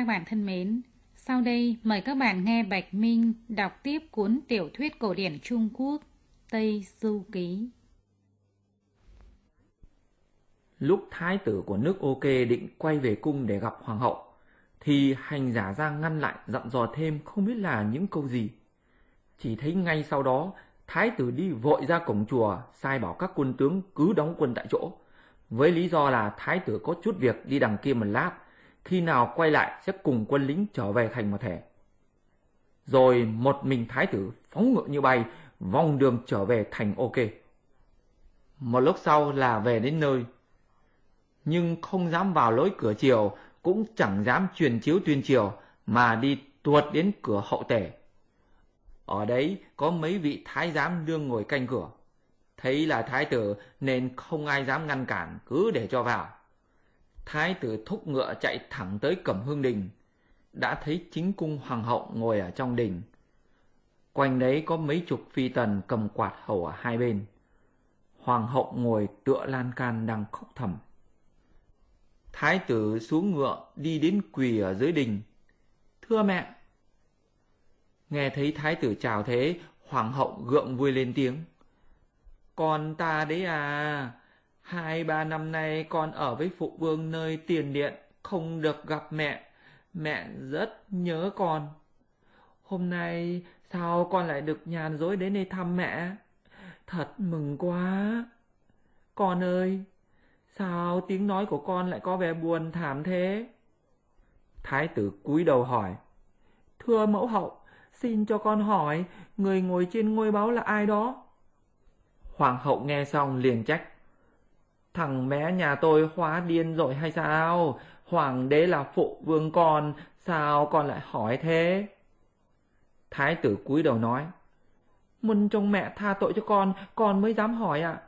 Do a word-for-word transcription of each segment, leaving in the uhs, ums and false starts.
bạn thân mến, sau đây mời các bạn nghe Bạch Minh đọc tiếp cuốn tiểu thuyết cổ điển Trung Quốc Tây Du Ký. Lúc thái tử của nước OK định quay về cung để gặp hoàng hậu, thì hành giả ra ngăn lại dặn dò thêm không biết là những câu gì. Chỉ thấy ngay sau đó, thái tử đi vội ra cổng chùa, sai bảo các quân tướng cứ đóng quân tại chỗ, với lý do là thái tử có chút việc đi đằng kia một lát, khi nào quay lại sẽ cùng quân lính trở về thành một thể. Rồi một mình thái tử phóng ngựa như bay, vòng đường trở về thành OK. Một lúc sau là về đến nơi, nhưng không dám vào lối cửa triều, cũng chẳng dám truyền chiếu tuyên triều, mà đi tuột đến cửa hậu tể. Ở đấy có mấy vị thái giám đương ngồi canh cửa, thấy là thái tử nên không ai dám ngăn cản, cứ để cho vào. Thái tử thúc ngựa chạy thẳng tới Cẩm Hương Đình, đã thấy chính cung hoàng hậu ngồi ở trong đình. Quanh đấy có mấy chục phi tần cầm quạt hầu ở hai bên. Hoàng hậu ngồi tựa lan can đang khóc thầm. Thái tử xuống ngựa đi đến quỳ ở dưới đình. Thưa mẹ. Nghe thấy thái tử chào thế, hoàng hậu gượng vui lên tiếng. Con ta đấy à, hai ba năm nay con ở với phụ vương nơi tiền điện, không được gặp mẹ. Mẹ rất nhớ con. Hôm nay sao con lại được nhàn rỗi đến đây thăm mẹ? Thật mừng quá. Con ơi, sao tiếng nói của con lại có vẻ buồn thảm thế? Thái tử cúi đầu hỏi. Thưa mẫu hậu, xin cho con hỏi, người ngồi trên ngôi báu là ai đó? Hoàng hậu nghe xong liền trách. Thằng bé nhà tôi hóa điên rồi hay sao? Hoàng đế là phụ vương con, sao con lại hỏi thế? Thái tử cúi đầu nói. Muốn trông mẹ tha tội cho con, con mới dám hỏi ạ. À?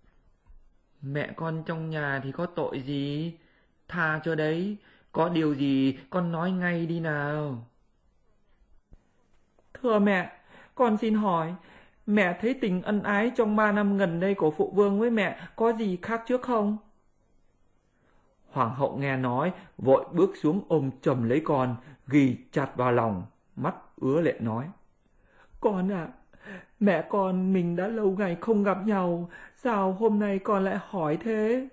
Mẹ con trong nhà thì có tội gì? Tha cho đấy, có điều gì con nói ngay đi nào. Thưa mẹ, con xin hỏi, mẹ thấy tình ân ái trong ba năm gần đây của phụ vương với mẹ có gì khác trước không? Hoàng hậu nghe nói, vội bước xuống ôm chầm lấy con, ghi chặt vào lòng, mắt ứa lệ nói. Con ạ, à, mẹ con mình đã lâu ngày không gặp nhau, sao hôm nay con lại hỏi thế?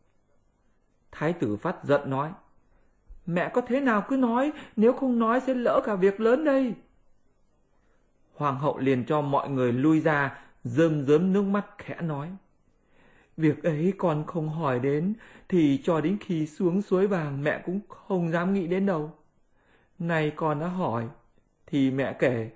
Thái tử phát giận nói. Mẹ có thế nào cứ nói, nếu không nói sẽ lỡ cả việc lớn đây. Hoàng hậu liền cho mọi người lui ra, rơm rớm nước mắt khẽ nói. Việc ấy con không hỏi đến, thì cho đến khi xuống suối vàng mẹ cũng không dám nghĩ đến đâu. Nay con đã hỏi, thì mẹ kể.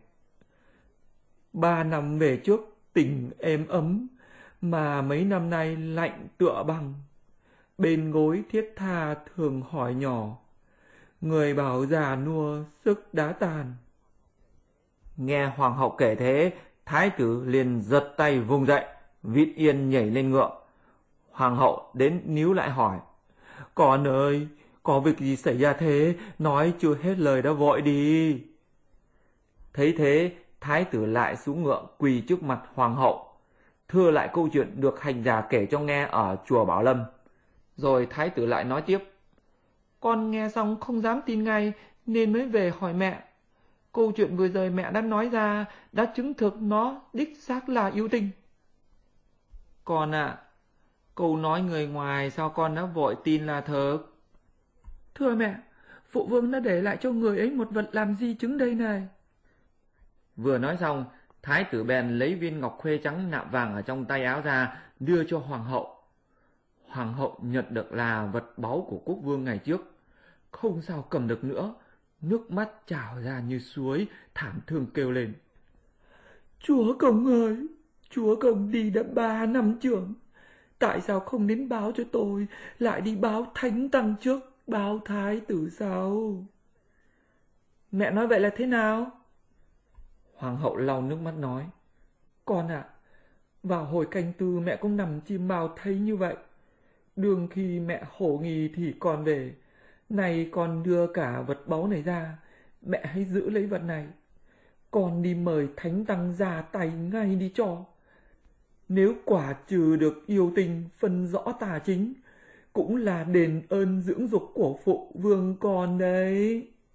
Ba năm về trước tình êm ấm, mà mấy năm nay lạnh tựa băng. Bên gối thiết tha thường hỏi nhỏ, người bảo già nua sức đã tàn. Nghe hoàng hậu kể thế, thái tử liền giật tay vùng dậy, vịt yên nhảy lên ngựa. Hoàng hậu đến níu lại hỏi. Con ơi, có việc gì xảy ra thế, nói chưa hết lời đã vội đi. Thấy thế, thái tử lại xuống ngựa quỳ trước mặt hoàng hậu, thưa lại câu chuyện được hành giả kể cho nghe ở chùa Bảo Lâm. Rồi thái tử lại nói tiếp. Con nghe xong không dám tin ngay, nên mới về hỏi mẹ. Câu chuyện vừa rồi mẹ đã nói ra, đã chứng thực nó đích xác là yêu tinh. Con ạ, à, câu nói người ngoài sao con đã vội tin là thật? Thưa mẹ, phụ vương đã để lại cho người ấy một vật làm di chứng đây này. Vừa nói xong, thái tử bèn lấy viên ngọc khuê trắng nạm vàng ở trong tay áo ra, đưa cho hoàng hậu. Hoàng hậu nhận được là vật báu của quốc vương ngày trước, không sao cầm được nữa, nước mắt trào ra như suối, thảm thương kêu lên. Chúa công ơi, chúa công đi đã ba năm trưởng, tại sao không đến báo cho tôi, lại đi báo thánh tăng trước, báo thái tử sao? Mẹ nói vậy là thế nào? Hoàng hậu lau nước mắt nói. Con ạ, à, vào hồi canh tư mẹ cũng nằm chim bao thấy như vậy. Đương khi mẹ hổ nghi thì con về. Này con đưa cả vật báu này ra, mẹ hãy giữ lấy vật này. Con đi mời thánh tăng ra tay ngay đi cho. Nếu quả trừ được yêu tinh phân rõ tà chính, cũng là đền ơn dưỡng dục của phụ vương con đấy.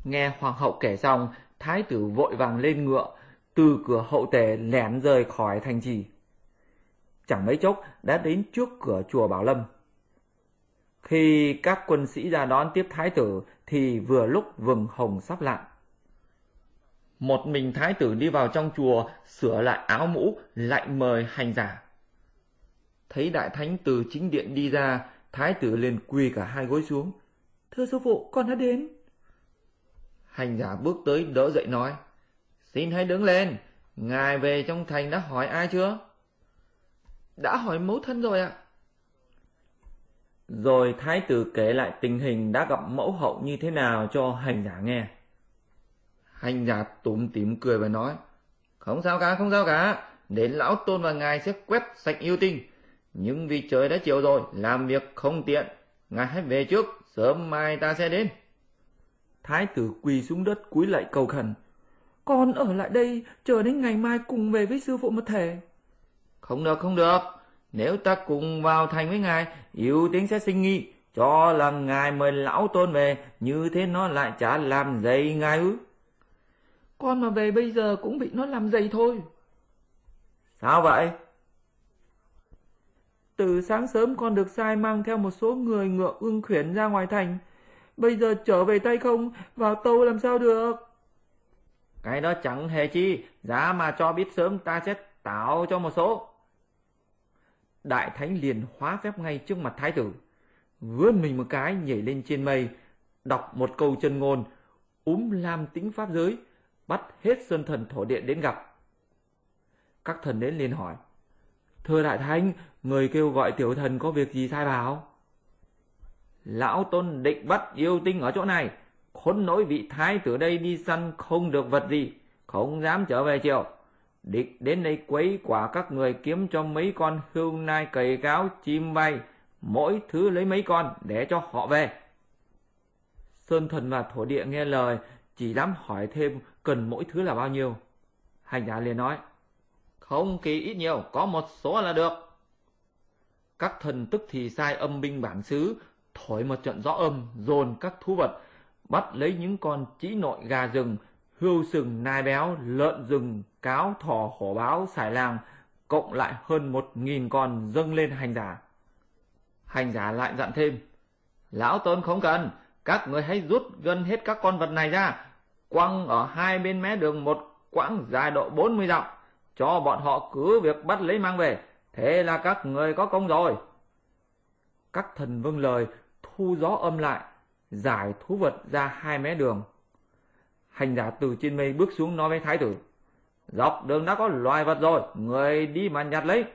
Nghe hoàng hậu kể xong, thái tử vội vàng lên ngựa, từ cửa hậu tể lẻn rời khỏi thành trì. Chẳng mấy chốc đã đến trước cửa chùa Bảo Lâm. Khi các quân sĩ ra đón tiếp thái tử thì vừa lúc vầng hồng sắp lặn. Một mình thái tử đi vào trong chùa, sửa lại áo mũ, lại mời hành giả. Thấy đại thánh từ chính điện đi ra, thái tử liền quỳ cả hai gối xuống. Thưa sư phụ, con đã đến. Hành giả bước tới đỡ dậy nói, xin hãy đứng lên, ngài về trong thành đã hỏi ai chưa? Đã hỏi mẫu thân rồi ạ. Rồi thái tử kể lại tình hình đã gặp mẫu hậu như thế nào cho hành giả nghe. Hành giả túm tỉm cười và nói, không sao cả, không sao cả, đến lão tôn và ngài sẽ quét sạch yêu tinh. Nhưng vì trời đã chiều rồi, làm việc không tiện, ngài hãy về trước, sớm mai ta sẽ đến. Thái tử quỳ xuống đất cúi lạy cầu khẩn, con ở lại đây chờ đến ngày mai cùng về với sư phụ một thể. Không được, không được, nếu ta cùng vào thành với ngài, yêu tinh sẽ sinh nghi, cho là ngài mời lão tôn về, như thế nó lại chả làm dậy ngài ư? Con mà về bây giờ cũng bị nó làm dậy thôi. Sao vậy? Từ sáng sớm con được sai mang theo một số người ngựa ưng khuyển ra ngoài thành. Bây giờ trở về tay không, vào tâu làm sao được? Cái đó chẳng hề chi, giá mà cho biết sớm ta sẽ tạo cho một số. Đại thánh liền hóa phép ngay trước mặt thái tử, vươn mình một cái nhảy lên trên mây, đọc một câu chân ngôn, úm lam tĩnh pháp giới, bắt hết sơn thần thổ điện đến gặp. Các thần đến liền hỏi, thưa đại thánh, người kêu gọi tiểu thần có việc gì sai bảo? Lão tôn định bắt yêu tinh ở chỗ này, khốn nỗi vị thái tử đây đi săn không được vật gì, không dám trở về chiều. Định đến đây quấy quả các người kiếm cho mấy con hươu nai cầy cáo chim bay, mỗi thứ lấy mấy con để cho họ về. Sơn thần và thổ địa nghe lời, chỉ dám hỏi thêm cần mỗi thứ là bao nhiêu. Hành giả liền nói, không kỳ ít nhiều, có một số là được. Các thần tức thì sai âm binh bản xứ, thổi một trận gió âm, dồn các thú vật, bắt lấy những con trĩ nội gà rừng, hươu sừng nai béo, lợn rừng, cáo thỏ hổ báo sải làng, cộng lại hơn một nghìn con dâng lên hành giả. Hành giả lại dặn thêm, lão tôn không cần, các người hãy rút gần hết các con vật này ra, quăng ở hai bên mé đường một quãng dài độ bốn mươi dặm, cho bọn họ cứ việc bắt lấy mang về, thế là các người có công rồi. Các thần vâng lời, thu gió âm lại, giải thú vật ra hai mé đường. Hành giả từ trên mây bước xuống nói với thái tử, dọc đường đã có loài vật rồi, người đi mà nhặt lấy.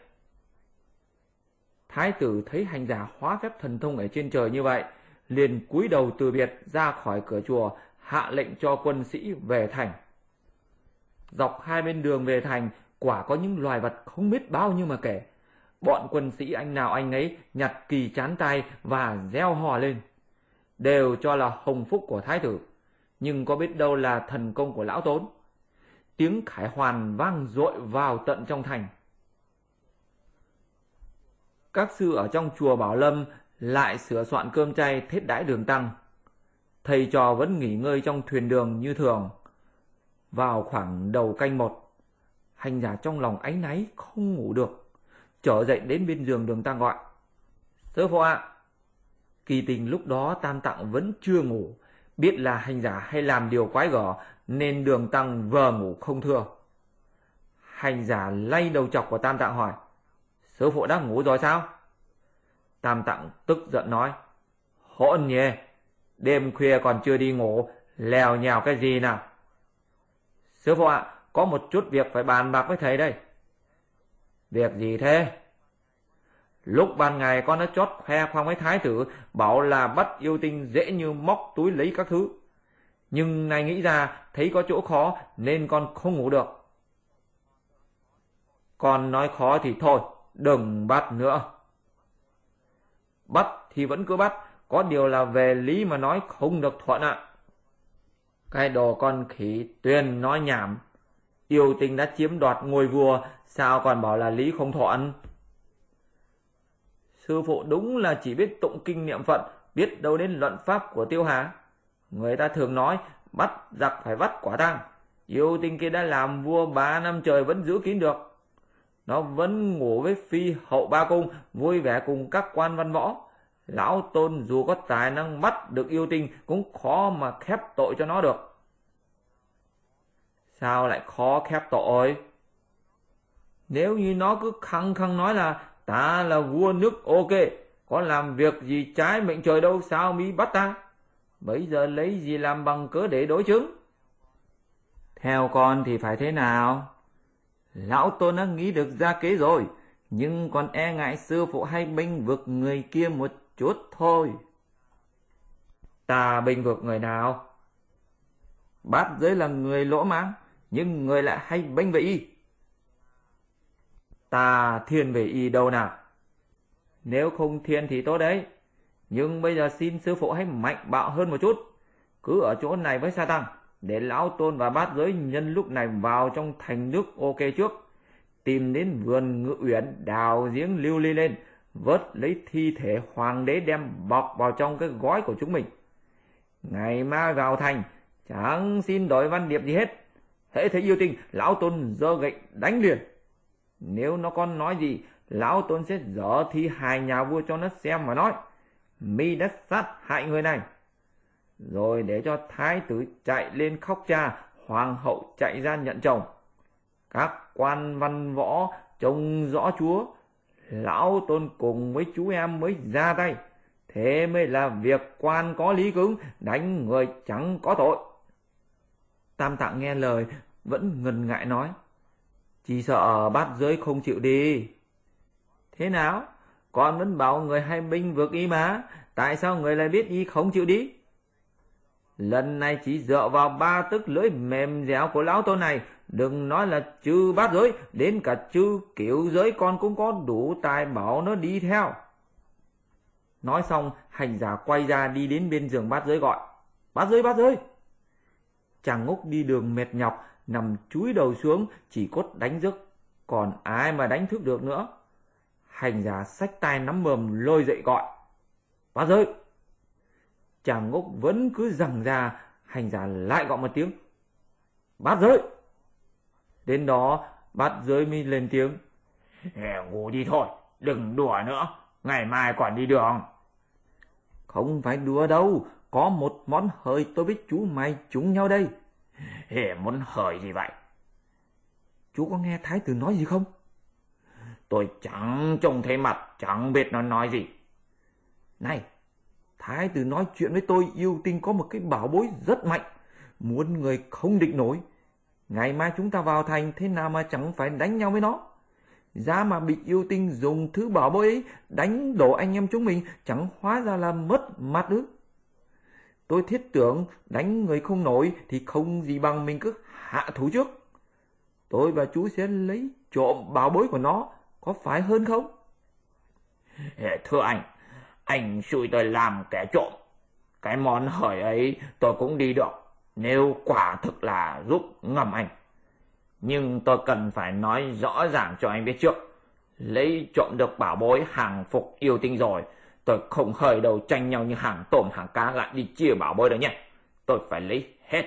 Thái tử thấy hành giả hóa phép thần thông ở trên trời như vậy, liền cúi đầu từ biệt ra khỏi cửa chùa, hạ lệnh cho quân sĩ về thành. Dọc hai bên đường về thành, quả có những loài vật không biết bao nhiêu mà kể. Bọn quân sĩ anh nào anh ấy nhặt kỳ chán tay và reo hò lên, đều cho là hồng phúc của thái tử, nhưng có biết đâu là thần công của lão tốn. Tiếng khải hoàn vang dội vào tận trong thành. Các sư ở trong chùa Bảo Lâm lại sửa soạn cơm chay thiết đãi đường tăng. Thầy trò vẫn nghỉ ngơi trong thuyền đường như thường. Vào khoảng đầu canh một, hành giả trong lòng áy náy không ngủ được, trở dậy đến bên giường đường tăng gọi, sư phụ ạ. Kỳ tình lúc đó Tam Tạng vẫn chưa ngủ, biết là hành giả hay làm điều quái gở nên đường tăng vờ ngủ không thưa. Hành giả lay đầu chọc của Tam Tạng hỏi, sư phụ đã ngủ rồi sao? Tam Tạng tức giận nói, hỗn nhỉ, đêm khuya còn chưa đi ngủ, lèo nhèo cái gì nào? Sư phụ ạ, có một chút việc phải bàn bạc với thầy đây. Việc gì thế? Lúc ban ngày con đã chót khoe khoang với thái tử, bảo là bắt yêu tinh dễ như móc túi lấy các thứ. Nhưng nay nghĩ ra thấy có chỗ khó nên con không ngủ được. Con nói khó thì thôi, đừng bắt nữa. Bắt thì vẫn cứ bắt, có điều là về lý mà nói không được thuận ạ. Cái đồ con khỉ tuyền nói nhảm, yêu tinh đã chiếm đoạt ngôi vua, sao còn bảo là lý không thuận? Sư phụ đúng là chỉ biết tụng kinh niệm Phật, biết đâu đến luận pháp của Tiêu Hà. Người ta thường nói, bắt giặc phải vắt quả tang. Yêu tinh kia đã làm vua ba năm trời vẫn giữ kín được. Nó vẫn ngủ với phi hậu ba cung, vui vẻ cùng các quan văn võ. Lão Tôn dù có tài năng bắt được yêu tinh cũng khó mà khép tội cho nó được. Sao lại khó khép tội? Nếu như nó cứ khăng khăng nói là ta là vua nước ok, có làm việc gì trái mệnh trời đâu sao mới bắt ta? Bây giờ lấy gì làm bằng cớ để đối chứng? Theo con thì phải thế nào? Lão Tôn đã nghĩ được ra kế rồi, nhưng còn e ngại sư phụ hay bênh vực người kia một chút thôi. Ta bênh vực người nào? Bát Giới là người lỗ mãng, nhưng người lại hay bênh về y. Ta thiên về y đâu nào? Nếu không thiên thì tốt đấy, nhưng bây giờ xin sư phụ hãy mạnh bạo hơn một chút. Cứ ở chỗ này với sa tăng, để Lão Tôn và Bát Giới nhân lúc này vào trong thành nước ok trước, tìm đến vườn Ngự Uyển, đào giếng lưu ly lên, vớt lấy thi thể hoàng đế đem bọc vào trong cái gói của chúng mình. Ngày mai vào thành, chẳng xin đổi văn điệp gì hết. Hễ thấy yêu tinh, Lão Tôn giơ gậy đánh liền. Nếu nó còn nói gì, Lão Tôn sẽ dở thi hài nhà vua cho nó xem mà nói: mi đã sát hại người này. Rồi để cho thái tử chạy lên khóc cha, hoàng hậu chạy ra nhận chồng. Các quan văn võ trông rõ chúa, Lão Tôn cùng với chú em mới ra tay. Thế mới là việc quan có lý cứng, đánh người chẳng có tội. Tam Tạng nghe lời vẫn ngần ngại nói: chỉ sợ Bát Giới không chịu đi. Thế nào? Con vẫn bảo người hay bênh vực y mà, tại sao người lại biết y không chịu đi? Lần này chỉ dựa vào ba tức lưỡi mềm dẻo của Lão Tôn này, đừng nói là chư Bát Giới, đến cả chư Cửu Giới con cũng có đủ tài bảo nó đi theo. Nói xong, hành giả quay ra đi đến bên giường Bát Giới gọi: Bát Giới, Bát Giới! Chàng ngốc đi đường mệt nhọc, nằm chúi đầu xuống, chỉ cốt đánh giấc, còn ai mà đánh thức được nữa. Hành giả xách tay nắm mồm lôi dậy gọi: Bát Giới! Chàng ngốc vẫn cứ giằng ra, hành giả lại gọi một tiếng: Bát Giới! Đến đó Bát Giới mới lên tiếng: ngủ đi thôi, đừng đùa nữa, ngày mai còn đi đường. Không phải đùa đâu, có một món hời tôi biết chú mày trúng nhau đây. Hề, món hời gì vậy? Chú có nghe thái tử nói gì không? Tôi chẳng trông thấy mặt, chẳng biết nó nói gì. Này, thái tử nói chuyện với tôi yêu tinh có một cái bảo bối rất mạnh, muốn người không địch nổi. Ngày mai chúng ta vào thành, thế nào mà chẳng phải đánh nhau với nó. Giá mà bị yêu tinh dùng thứ bảo bối ấy đánh đổ anh em chúng mình, chẳng hóa ra là mất mặt ư? Tôi thiết tưởng đánh người không nổi thì không gì bằng mình cứ hạ thủ trước. Tôi và chú sẽ lấy trộm bảo bối của nó, có phải hơn không? Thưa anh, anh xui tôi làm kẻ trộm. Cái món hời ấy tôi cũng đi được, nếu quả thực là giúp ngầm anh. Nhưng tôi cần phải nói rõ ràng cho anh biết trước. Lấy trộm được bảo bối hàng phục yêu tinh rồi, tôi không hời đầu tranh nhau như hàng tôm hàng cá lại đi chia bảo bối đó nhé. Tôi phải lấy hết.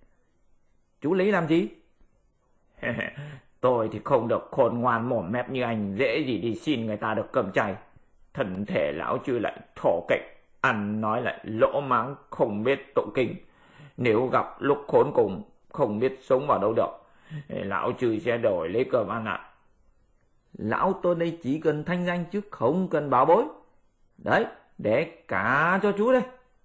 Chú lấy làm gì? Tôi thì không được khôn ngoan mồm mép như anh, dễ gì đi xin người ta được cơm chay. Thân thể lão chư lại thổ kịch, ăn nói lại lỗ máng, không biết tụng kinh. Nếu gặp lúc khốn cùng, không biết sống vào đâu được, lão chư sẽ đổi lấy cơm ăn ạ. À. Lão Tôn đây chỉ cần thanh danh chứ không cần bảo bối. Đấy, để cả cho chú đây.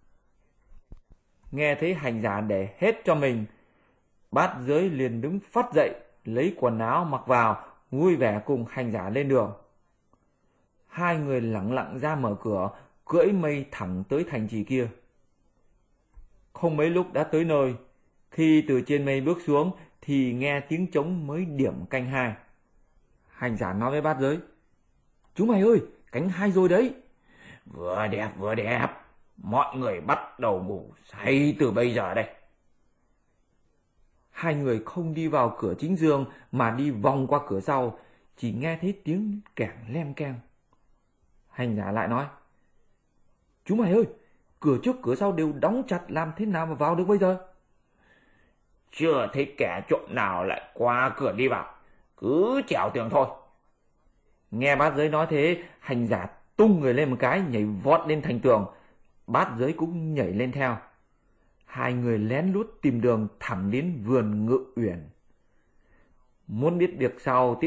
Nghe thấy hành giả để hết cho mình, Bát Giới liền đứng phắt dậy, lấy quần áo mặc vào, vui vẻ cùng hành giả lên đường. Hai người lẳng lặng ra mở cửa, cưỡi mây thẳng tới thành trì kia. Không mấy lúc đã tới nơi, khi từ trên mây bước xuống thì nghe tiếng trống mới điểm canh hai. Hành giả nói với Bát Giới: Chú mày ơi, canh hai rồi đấy. Vừa đẹp vừa đẹp, mọi người bắt đầu ngủ say từ bây giờ đây. Hai người không đi vào cửa chính giường mà đi vòng qua cửa sau, chỉ nghe thấy tiếng kẻng lem keng. Hành giả lại nói: Chú mày ơi, cửa trước cửa sau đều đóng chặt, làm thế nào mà vào được bây giờ? chưa thấy kẻ trộm nào lại qua cửa đi vào, cứ trèo tường thôi. Nghe bát giới nói thế, hành giả tung người lên một cái, nhảy vọt lên thành tường. Bát giới cũng nhảy lên theo. Hai người lén lút tìm đường thẳng đến vườn Ngự Uyển. Muốn biết được sau tiếp